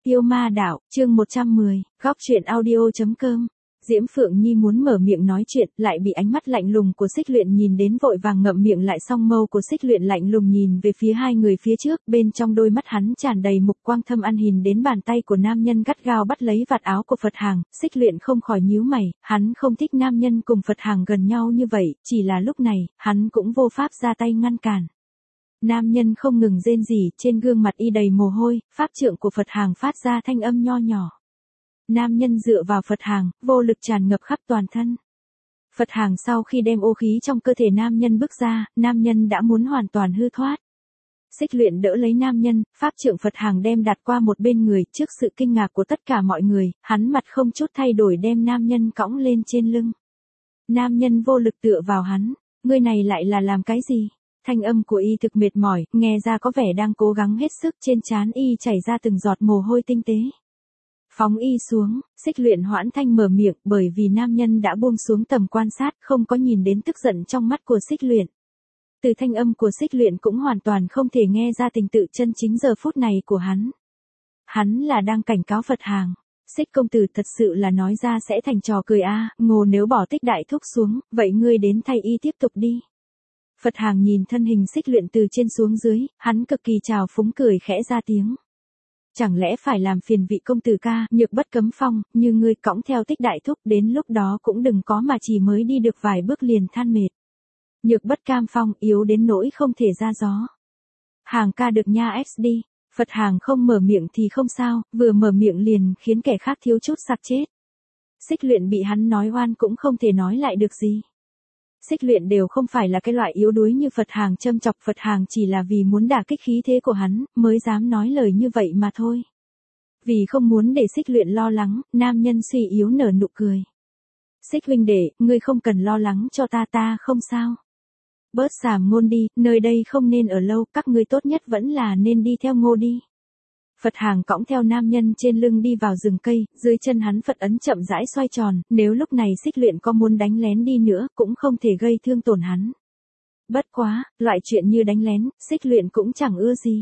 Yêu ma đạo, chương 110, góc truyện audio.com. Diễm Phượng Nhi muốn mở miệng nói chuyện, lại bị ánh mắt lạnh lùng của Xích Luyện nhìn đến vội vàng ngậm miệng lại, song mâu của Xích Luyện lạnh lùng nhìn về phía hai người phía trước, bên trong đôi mắt hắn tràn đầy mục quang thâm ăn hìn đến bàn tay của nam nhân gắt gao bắt lấy vạt áo của Phật Hàng. Xích Luyện không khỏi nhíu mày, hắn không thích nam nhân cùng Phật Hàng gần nhau như vậy, chỉ là lúc này, hắn cũng vô pháp ra tay ngăn cản. Nam nhân không ngừng rên rỉ, trên gương mặt y đầy mồ hôi, pháp trượng của Phật Hàng phát ra thanh âm nho nhỏ. Nam nhân dựa vào Phật Hàng, vô lực tràn ngập khắp toàn thân. Phật Hàng sau khi đem ô khí trong cơ thể nam nhân bước ra, nam nhân đã muốn hoàn toàn hư thoát. Xích Luyện đỡ lấy nam nhân, pháp trượng Phật Hàng đem đặt qua một bên người, trước sự kinh ngạc của tất cả mọi người, hắn mặt không chút thay đổi đem nam nhân cõng lên trên lưng. Nam nhân vô lực tựa vào hắn, người này lại là làm cái gì? Thanh âm của y thực mệt mỏi, nghe ra có vẻ đang cố gắng hết sức, trên trán y chảy ra từng giọt mồ hôi tinh tế. Phóng y xuống, Xích Luyện hoãn thanh mở miệng, bởi vì nam nhân đã buông xuống tầm quan sát, không có nhìn đến tức giận trong mắt của Xích Luyện. Từ thanh âm của Xích Luyện cũng hoàn toàn không thể nghe ra tình tự chân chính giờ phút này của hắn. Hắn là đang cảnh cáo Phật Hàng. Xích công tử thật sự là nói ra sẽ thành trò cười a, ngô nếu bỏ Tích đại thúc xuống, vậy ngươi đến thay y tiếp tục đi. Phật Hàng nhìn thân hình Xích Luyện từ trên xuống dưới, hắn cực kỳ trào phúng cười khẽ ra tiếng. Chẳng lẽ phải làm phiền vị công tử ca, Nhược Bất cấm phong, như ngươi cõng theo Tích đại thúc, đến lúc đó cũng đừng có mà chỉ mới đi được vài bước liền than mệt. Nhược Bất cam phong, yếu đến nỗi không thể ra gió. Hàng ca được nha XD. Phật Hàng không mở miệng thì không sao, vừa mở miệng liền khiến kẻ khác thiếu chút sặc chết. Xích Luyện bị hắn nói oan cũng không thể nói lại được gì. Xích Luyện đều không phải là cái loại yếu đuối như Phật Hàng châm chọc, Phật Hàng chỉ là vì muốn đả kích khí thế của hắn, mới dám nói lời như vậy mà thôi. Vì không muốn để Xích Luyện lo lắng, nam nhân suy yếu nở nụ cười. Xích huynh đệ, ngươi không cần lo lắng cho ta không sao. Bớt xàm ngôn đi, nơi đây không nên ở lâu, các ngươi tốt nhất vẫn là nên đi theo Ngô đi. Phật Hàng cõng theo nam nhân trên lưng đi vào rừng cây, dưới chân hắn Phật ấn chậm rãi xoay tròn, nếu lúc này Xích Luyện có muốn đánh lén đi nữa, cũng không thể gây thương tổn hắn. Bất quá, loại chuyện như đánh lén, Xích Luyện cũng chẳng ưa gì.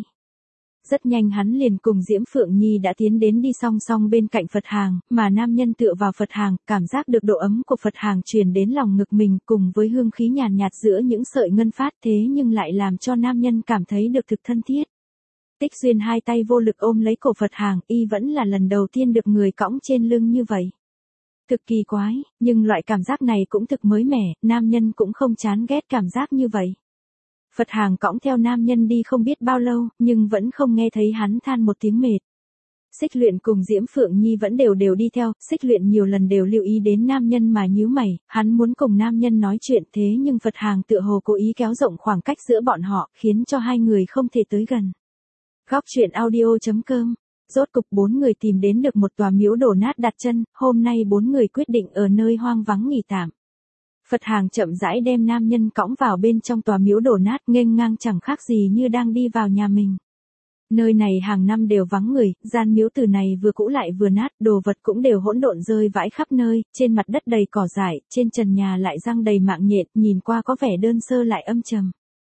Rất nhanh hắn liền cùng Diễm Phượng Nhi đã tiến đến đi song song bên cạnh Phật Hàng, mà nam nhân tựa vào Phật Hàng, cảm giác được độ ấm của Phật Hàng truyền đến lòng ngực mình cùng với hương khí nhàn nhạt giữa những sợi ngân phát, thế nhưng lại làm cho nam nhân cảm thấy được thực thân thiết. Tích Duyên hai tay vô lực ôm lấy cổ Phật Hàng, y vẫn là lần đầu tiên được người cõng trên lưng như vậy. Thực kỳ quái, nhưng loại cảm giác này cũng thực mới mẻ, nam nhân cũng không chán ghét cảm giác như vậy. Phật Hàng cõng theo nam nhân đi không biết bao lâu, nhưng vẫn không nghe thấy hắn than một tiếng mệt. Xích Luyện cùng Diễm Phượng Nhi vẫn đều đi theo, Xích Luyện nhiều lần đều lưu ý đến nam nhân mà nhíu mày, hắn muốn cùng nam nhân nói chuyện thế nhưng Phật Hàng tựa hồ cố ý kéo rộng khoảng cách giữa bọn họ, khiến cho hai người không thể tới gần. Góc truyện audio.com. Rốt cục 4 người tìm đến được một tòa miếu đổ nát đặt chân, hôm nay 4 người quyết định ở nơi hoang vắng nghỉ tạm. Phật Hàng chậm rãi đem nam nhân cõng vào bên trong tòa miếu đổ nát, nghênh ngang chẳng khác gì như đang đi vào nhà mình. Nơi này hàng năm đều vắng người, gian miếu từ này vừa cũ lại vừa nát, đồ vật cũng đều hỗn độn rơi vãi khắp nơi, trên mặt đất đầy cỏ dại, trên trần nhà lại răng đầy mạng nhện, nhìn qua có vẻ đơn sơ lại âm trầm.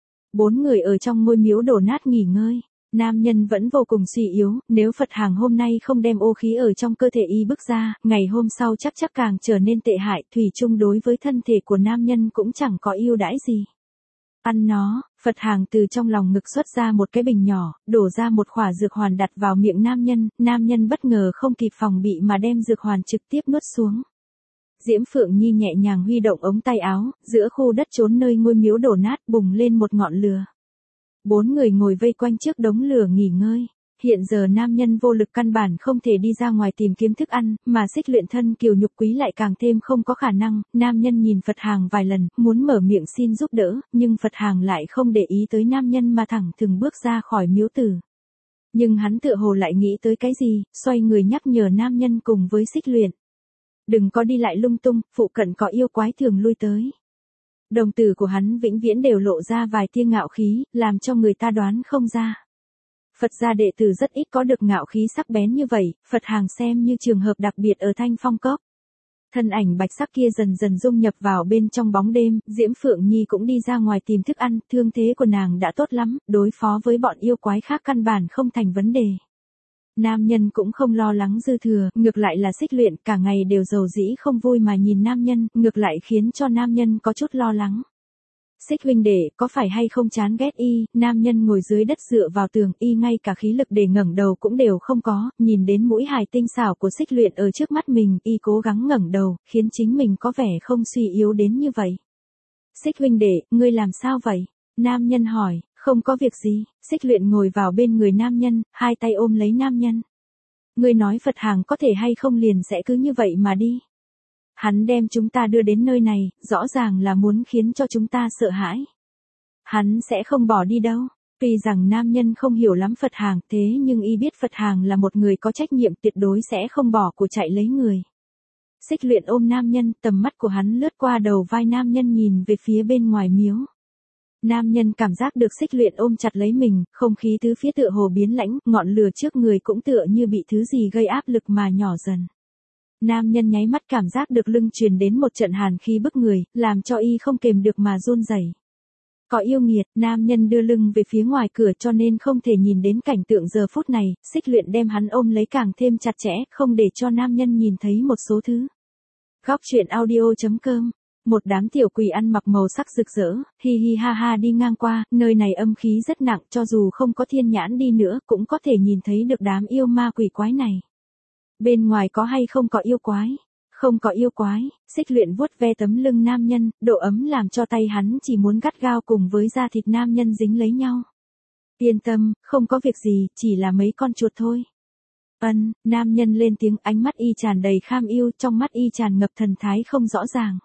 4 người ở trong ngôi miếu đổ nát nghỉ ngơi. Nam nhân vẫn vô cùng suy yếu, nếu Phật Hàng hôm nay không đem ô khí ở trong cơ thể y bước ra, ngày hôm sau chắc càng trở nên tệ hại, thủy chung đối với thân thể của nam nhân cũng chẳng có ưu đãi gì. Ăn nó, Phật Hàng từ trong lòng ngực xuất ra một cái bình nhỏ, đổ ra một khỏa dược hoàn đặt vào miệng nam nhân bất ngờ không kịp phòng bị mà đem dược hoàn trực tiếp nuốt xuống. Diễm Phượng Nhi nhẹ nhàng huy động ống tay áo, giữa khu đất trốn nơi ngôi miếu đổ nát bùng lên một ngọn lửa. 4 người ngồi vây quanh trước đống lửa nghỉ ngơi. Hiện giờ nam nhân vô lực căn bản không thể đi ra ngoài tìm kiếm thức ăn, mà Xích Luyện thân kiều nhục quý lại càng thêm không có khả năng. Nam nhân nhìn Phật Hàng vài lần, muốn mở miệng xin giúp đỡ, nhưng Phật Hàng lại không để ý tới nam nhân mà thẳng thừng bước ra khỏi miếu tử. Nhưng hắn tựa hồ lại nghĩ tới cái gì, xoay người nhắc nhở nam nhân cùng với Xích Luyện. Đừng có đi lại lung tung, phụ cận có yêu quái thường lui tới. Đồng tử của hắn vĩnh viễn đều lộ ra vài tia ngạo khí, làm cho người ta đoán không ra. Phật gia đệ tử rất ít có được ngạo khí sắc bén như vậy, Phật Hàng xem như trường hợp đặc biệt ở Thanh Phong Cốc. Thân ảnh bạch sắc kia dần dần dung nhập vào bên trong bóng đêm, Diễm Phượng Nhi cũng đi ra ngoài tìm thức ăn, thương thế của nàng đã tốt lắm, đối phó với bọn yêu quái khác căn bản không thành vấn đề. Nam nhân cũng không lo lắng dư thừa, ngược lại là Xích Luyện cả ngày đều rầu rĩ không vui mà nhìn nam nhân, ngược lại khiến cho nam nhân có chút lo lắng. Xích huynh đệ, có phải hay không chán ghét y? Nam nhân ngồi dưới đất dựa vào tường, y ngay cả khí lực để ngẩng đầu cũng đều không có, nhìn đến mũi hài tinh xảo của Xích Luyện ở trước mắt mình, y cố gắng ngẩng đầu, khiến chính mình có vẻ không suy yếu đến như vậy. Xích huynh đệ, ngươi làm sao vậy? Nam nhân hỏi, không có việc gì. Xích Luyện ngồi vào bên người nam nhân, hai tay ôm lấy nam nhân. Ngươi nói Phật hàng có thể hay không liền sẽ cứ như vậy mà đi. Hắn đem chúng ta đưa đến nơi này, rõ ràng là muốn khiến cho chúng ta sợ hãi. Hắn sẽ không bỏ đi đâu. Tuy rằng nam nhân không hiểu lắm Phật hàng, thế nhưng y biết Phật hàng là một người có trách nhiệm tuyệt đối sẽ không bỏ của chạy lấy người. Xích Luyện ôm nam nhân, tầm mắt của hắn lướt qua đầu vai nam nhân nhìn về phía bên ngoài miếu. Nam nhân cảm giác được Xích Luyện ôm chặt lấy mình, không khí tứ phía tựa hồ biến lãnh, ngọn lửa trước người cũng tựa như bị thứ gì gây áp lực mà nhỏ dần. Nam nhân nháy mắt cảm giác được lưng truyền đến một trận hàn khí bức người, làm cho y không kềm được mà run rẩy. Có yêu nghiệt, nam nhân đưa lưng về phía ngoài cửa cho nên không thể nhìn đến cảnh tượng giờ phút này, Xích Luyện đem hắn ôm lấy càng thêm chặt chẽ, không để cho nam nhân nhìn thấy một số thứ. Góc truyện audio.com. Một đám tiểu quỷ ăn mặc màu sắc rực rỡ, hi hi ha ha đi ngang qua, nơi này âm khí rất nặng, cho dù không có thiên nhãn đi nữa, cũng có thể nhìn thấy được đám yêu ma quỷ quái này. Bên ngoài có hay không có yêu quái? Không có yêu quái. Xích Luyện vuốt ve tấm lưng nam nhân, độ ấm làm cho tay hắn chỉ muốn gắt gao cùng với da thịt nam nhân dính lấy nhau. Yên tâm, không có việc gì, chỉ là mấy con chuột thôi. Nam nhân lên tiếng, ánh mắt y tràn đầy kham yêu, trong mắt y tràn ngập thần thái không rõ ràng.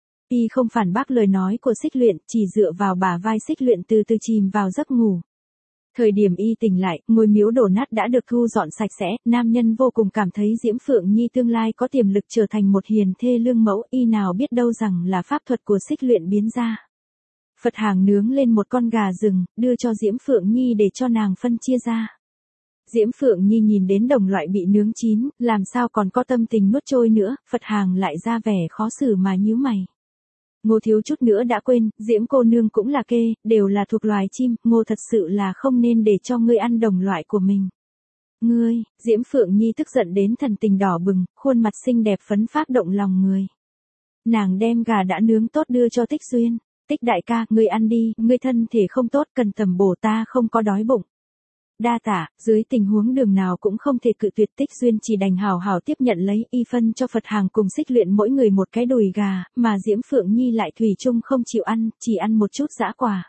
Y không phản bác lời nói của Xích Luyện, chỉ dựa vào bả vai Xích Luyện từ từ chìm vào giấc ngủ. Thời điểm y tỉnh lại, ngôi miếu đổ nát đã được thu dọn sạch sẽ, nam nhân vô cùng cảm thấy Diễm Phượng Nhi tương lai có tiềm lực trở thành một hiền thê lương mẫu, y nào biết đâu rằng là pháp thuật của Xích Luyện biến ra. Phật hàng nướng lên một con gà rừng, đưa cho Diễm Phượng Nhi để cho nàng phân chia ra. Diễm Phượng Nhi nhìn đến đồng loại bị nướng chín, làm sao còn có tâm tình nuốt trôi nữa, Phật hàng lại ra vẻ khó xử mà nhíu mày. Ngô thiếu chút nữa đã quên, Diễm cô nương cũng là kê, đều là thuộc loài chim, Ngô thật sự là không nên để cho ngươi ăn đồng loại của mình. Ngươi, Diễm Phượng Nhi tức giận đến thần tình đỏ bừng, khuôn mặt xinh đẹp phấn phát động lòng người. Nàng đem gà đã nướng tốt đưa cho Tích Xuyên. Tích đại ca, ngươi ăn đi, ngươi thân thể không tốt cần tầm bổ, ta không có đói bụng. Đa tả, dưới tình huống đường nào cũng không thể cự tuyệt. Tích Xuyên chỉ đành hào hào tiếp nhận lấy, y phân cho Phật hàng cùng Xích Luyện mỗi người một cái đùi gà, mà Diễm Phượng Nhi lại thủy chung không chịu ăn, chỉ ăn một chút dã quả.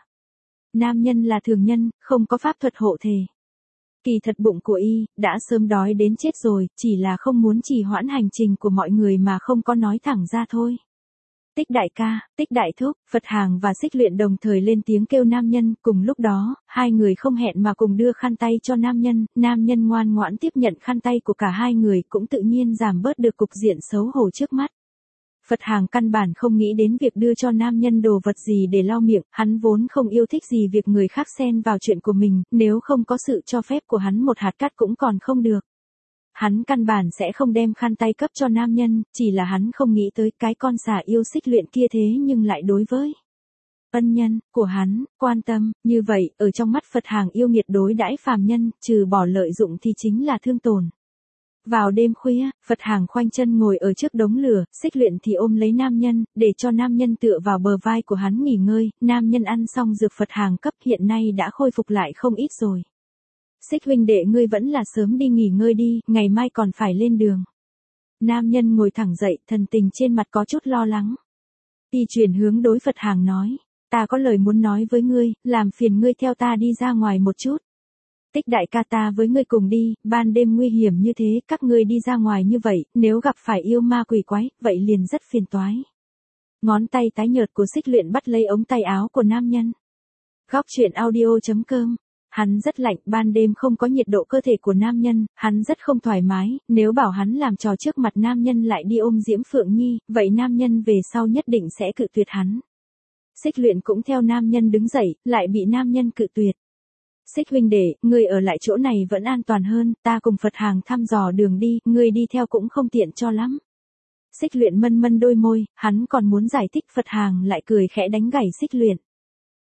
Nam nhân là thường nhân, không có pháp thuật hộ thể. Kỳ thật bụng của y, đã sớm đói đến chết rồi, chỉ là không muốn trì hoãn hành trình của mọi người mà không có nói thẳng ra thôi. Tích đại ca, Tích đại thúc, Phật hàng và Xích Luyện đồng thời lên tiếng kêu nam nhân, cùng lúc đó, hai người không hẹn mà cùng đưa khăn tay cho nam nhân ngoan ngoãn tiếp nhận khăn tay của cả hai người cũng tự nhiên giảm bớt được cục diện xấu hổ trước mắt. Phật hàng căn bản không nghĩ đến việc đưa cho nam nhân đồ vật gì để lau miệng, hắn vốn không yêu thích gì việc người khác xen vào chuyện của mình, nếu không có sự cho phép của hắn một hạt cát cũng còn không được. Hắn căn bản sẽ không đem khăn tay cấp cho nam nhân, chỉ là hắn không nghĩ tới cái con xà yêu Xích Luyện kia thế nhưng lại đối với ân nhân của hắn, quan tâm, như vậy, ở trong mắt Phật hàng yêu nghiệt đối đãi phàm nhân, trừ bỏ lợi dụng thì chính là thương tổn. Vào đêm khuya, Phật hàng khoanh chân ngồi ở trước đống lửa, Xích Luyện thì ôm lấy nam nhân, để cho nam nhân tựa vào bờ vai của hắn nghỉ ngơi, nam nhân ăn xong dược Phật hàng cấp hiện nay đã khôi phục lại không ít rồi. Xích huynh đệ ngươi vẫn là sớm đi nghỉ ngơi đi, ngày mai còn phải lên đường. Nam nhân ngồi thẳng dậy, thần tình trên mặt có chút lo lắng. Y chuyển hướng đối Phật hàng nói, ta có lời muốn nói với ngươi, làm phiền ngươi theo ta đi ra ngoài một chút. Tích đại ca, ta với ngươi cùng đi, ban đêm nguy hiểm như thế, các ngươi đi ra ngoài như vậy, nếu gặp phải yêu ma quỷ quái, vậy liền rất phiền toái. Ngón tay tái nhợt của Xích Luyện bắt lấy ống tay áo của nam nhân. Góc truyện audio.com. Hắn rất lạnh, ban đêm không có nhiệt độ cơ thể của nam nhân, hắn rất không thoải mái, nếu bảo hắn làm trò trước mặt nam nhân lại đi ôm Diễm Phượng Nhi, vậy nam nhân về sau nhất định sẽ cự tuyệt hắn. Xích Luyện cũng theo nam nhân đứng dậy, lại bị nam nhân cự tuyệt. Xích huynh đệ, ngươi ở lại chỗ này vẫn an toàn hơn, ta cùng Phật hàng thăm dò đường đi, ngươi đi theo cũng không tiện cho lắm. Xích Luyện mân mân đôi môi, hắn còn muốn giải thích, Phật hàng lại cười khẽ đánh gãy Xích Luyện.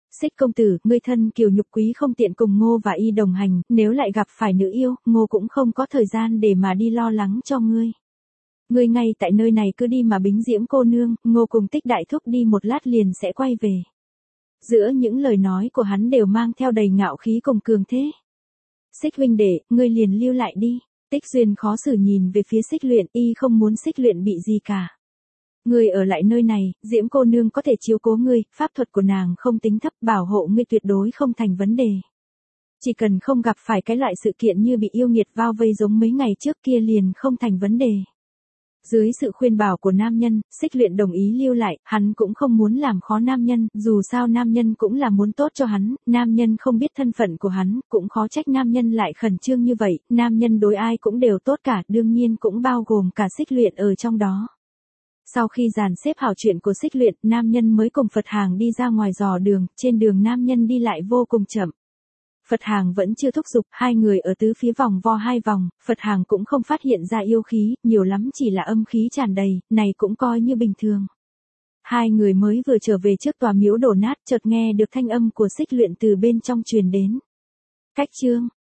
Xích công tử, ngươi thân kiều nhục quý không tiện cùng Ngô và Y đồng hành, nếu lại gặp phải nữ yêu, Ngô cũng không có thời gian để mà đi lo lắng cho ngươi. Ngươi ngay tại nơi này cứ đi mà bính Diễm cô nương, Ngô cùng Tích đại thúc đi một lát liền sẽ quay về. Giữa những lời nói của hắn đều mang theo đầy ngạo khí cùng cường thế. Xích huynh đệ, ngươi liền lưu lại đi. Tích Duyên khó xử nhìn về phía Xích Luyện, y không muốn Xích Luyện bị gì cả. Ngươi ở lại nơi này, Diễm cô nương có thể chiếu cố ngươi, pháp thuật của nàng không tính thấp, bảo hộ ngươi tuyệt đối không thành vấn đề. Chỉ cần không gặp phải cái loại sự kiện như bị yêu nghiệt bao vây giống mấy ngày trước kia liền không thành vấn đề. Dưới sự khuyên bảo của nam nhân, Xích Luyện đồng ý lưu lại, hắn cũng không muốn làm khó nam nhân, dù sao nam nhân cũng là muốn tốt cho hắn, nam nhân không biết thân phận của hắn, cũng khó trách nam nhân lại khẩn trương như vậy, nam nhân đối ai cũng đều tốt cả, đương nhiên cũng bao gồm cả Xích Luyện ở trong đó. Sau khi dàn xếp hảo chuyện của Xích Luyện, nam nhân mới cùng Phật Hàng đi ra ngoài dò đường, trên đường nam nhân đi lại vô cùng chậm. Phật Hàng vẫn chưa thúc giục, hai người ở tứ phía vòng vo hai vòng, Phật Hàng cũng không phát hiện ra yêu khí, nhiều lắm chỉ là âm khí tràn đầy, này cũng coi như bình thường. Hai người mới vừa trở về trước tòa miếu đổ nát, chợt nghe được thanh âm của Xích Luyện từ bên trong truyền đến. Cách chương